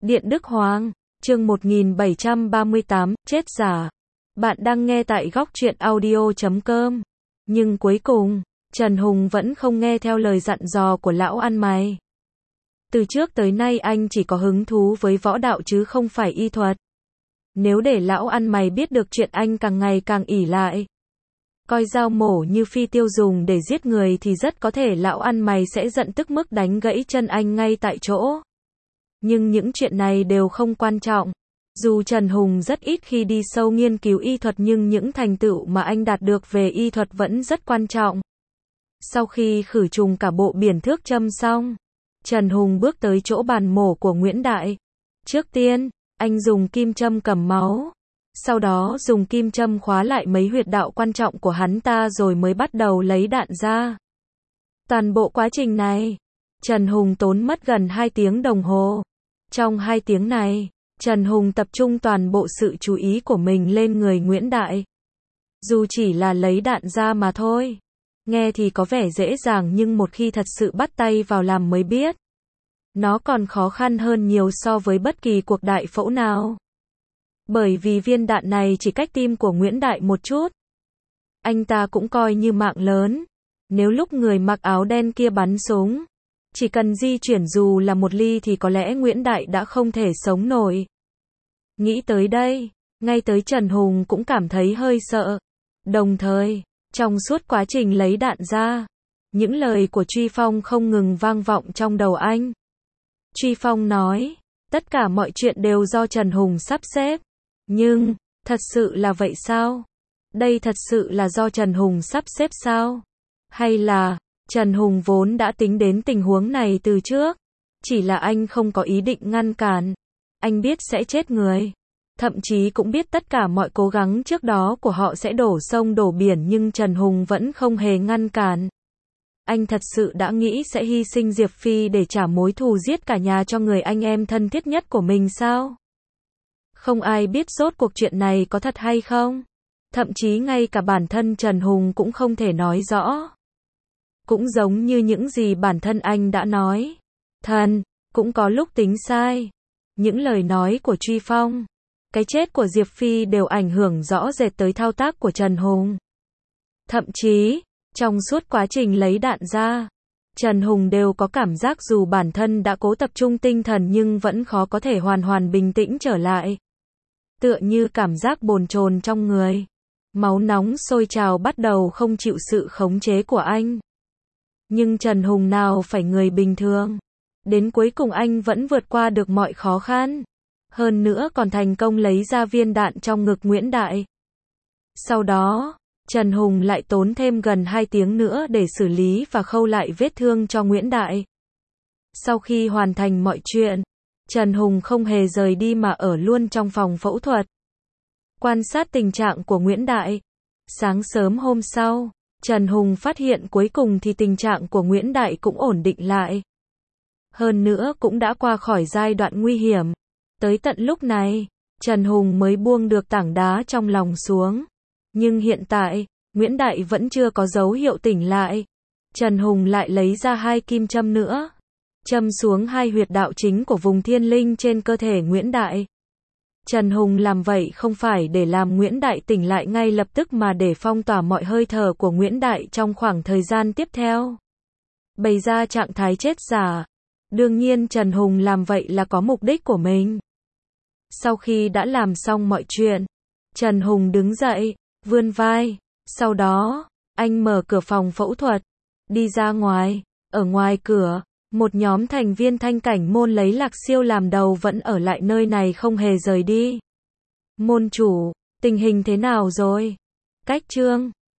Điện Đức Hoàng, chương 1738, chết giả. Bạn đang nghe tại góc truyện audio.com. Nhưng cuối cùng, Trần Hùng vẫn không nghe theo lời dặn dò của lão ăn mày. Từ trước tới nay anh chỉ có hứng thú với võ đạo chứ không phải y thuật. Nếu để lão ăn mày biết được chuyện anh càng ngày càng ỷ lại, coi dao mổ như phi tiêu dùng để giết người thì rất có thể lão ăn mày sẽ giận tức mức đánh gãy chân anh ngay tại chỗ. Nhưng những chuyện này đều không quan trọng. Dù Trần Hùng rất ít khi đi sâu nghiên cứu y thuật nhưng những thành tựu mà anh đạt được về y thuật vẫn rất quan trọng. Sau khi khử trùng cả bộ biển thước châm xong, Trần Hùng bước tới chỗ bàn mổ của Nguyễn Đại. Trước tiên, anh dùng kim châm cầm máu. Sau đó dùng kim châm khóa lại mấy huyệt đạo quan trọng của hắn ta rồi mới bắt đầu lấy đạn ra. Toàn bộ quá trình này, Trần Hùng tốn mất gần 2 tiếng đồng hồ. Trong 2 tiếng này, Trần Hùng tập trung toàn bộ sự chú ý của mình lên người Nguyễn Đại. Dù chỉ là lấy đạn ra mà thôi. Nghe thì có vẻ dễ dàng nhưng một khi thật sự bắt tay vào làm mới biết. Nó còn khó khăn hơn nhiều so với bất kỳ cuộc đại phẫu nào. Bởi vì viên đạn này chỉ cách tim của Nguyễn Đại một chút. Anh ta cũng coi như mạng lớn. Nếu lúc người mặc áo đen kia bắn súng, chỉ cần di chuyển dù là một ly thì có lẽ Nguyễn Đại đã không thể sống nổi. Nghĩ tới đây, ngay tới Trần Hùng cũng cảm thấy hơi sợ. Đồng thời, trong suốt quá trình lấy đạn ra, những lời của Truy Phong không ngừng vang vọng trong đầu anh. Truy Phong nói, tất cả mọi chuyện đều do Trần Hùng sắp xếp. Nhưng, thật sự là vậy sao? Đây thật sự là do Trần Hùng sắp xếp sao? Hay là, Trần Hùng vốn đã tính đến tình huống này từ trước? Chỉ là anh không có ý định ngăn cản. Anh biết sẽ chết người. Thậm chí cũng biết tất cả mọi cố gắng trước đó của họ sẽ đổ sông đổ biển nhưng Trần Hùng vẫn không hề ngăn cản. Anh thật sự đã nghĩ sẽ hy sinh Diệp Phi để trả mối thù giết cả nhà cho người anh em thân thiết nhất của mình sao? Không ai biết rốt cuộc chuyện này có thật hay không. Thậm chí ngay cả bản thân Trần Hùng cũng không thể nói rõ. Cũng giống như những gì bản thân anh đã nói. Thần, cũng có lúc tính sai. Những lời nói của Truy Phong, cái chết của Diệp Phi đều ảnh hưởng rõ rệt tới thao tác của Trần Hùng. Thậm chí, trong suốt quá trình lấy đạn ra, Trần Hùng đều có cảm giác dù bản thân đã cố tập trung tinh thần nhưng vẫn khó có thể hoàn bình tĩnh trở lại. Tựa như cảm giác bồn chồn trong người. Máu nóng sôi trào bắt đầu không chịu sự khống chế của anh. Nhưng Trần Hùng nào phải người bình thường. Đến cuối cùng anh vẫn vượt qua được mọi khó khăn. Hơn nữa còn thành công lấy ra viên đạn trong ngực Nguyễn Đại. Sau đó, Trần Hùng lại tốn thêm gần 2 tiếng nữa để xử lý và khâu lại vết thương cho Nguyễn Đại. Sau khi hoàn thành mọi chuyện, Trần Hùng không hề rời đi mà ở luôn trong phòng phẫu thuật. Quan sát tình trạng của Nguyễn Đại. Sáng sớm hôm sau, Trần Hùng phát hiện cuối cùng thì tình trạng của Nguyễn Đại cũng ổn định lại. Hơn nữa cũng đã qua khỏi giai đoạn nguy hiểm. Tới tận lúc này, Trần Hùng mới buông được tảng đá trong lòng xuống. Nhưng hiện tại, Nguyễn Đại vẫn chưa có dấu hiệu tỉnh lại. Trần Hùng lại lấy ra 2 kim châm nữa. Châm xuống 2 huyệt đạo chính của vùng thiên linh trên cơ thể Nguyễn Đại. Trần Hùng làm vậy không phải để làm Nguyễn Đại tỉnh lại ngay lập tức mà để phong tỏa mọi hơi thở của Nguyễn Đại trong khoảng thời gian tiếp theo. Bày ra trạng thái chết giả. Đương nhiên Trần Hùng làm vậy là có mục đích của mình. Sau khi đã làm xong mọi chuyện, Trần Hùng đứng dậy, vươn vai. Sau đó, anh mở cửa phòng phẫu thuật, đi ra ngoài. Ở ngoài cửa, một nhóm thành viên Thanh Cảnh Môn lấy Lạc Siêu làm đầu vẫn ở lại nơi này không hề rời đi. Môn chủ, tình hình thế nào rồi? Cách Trương,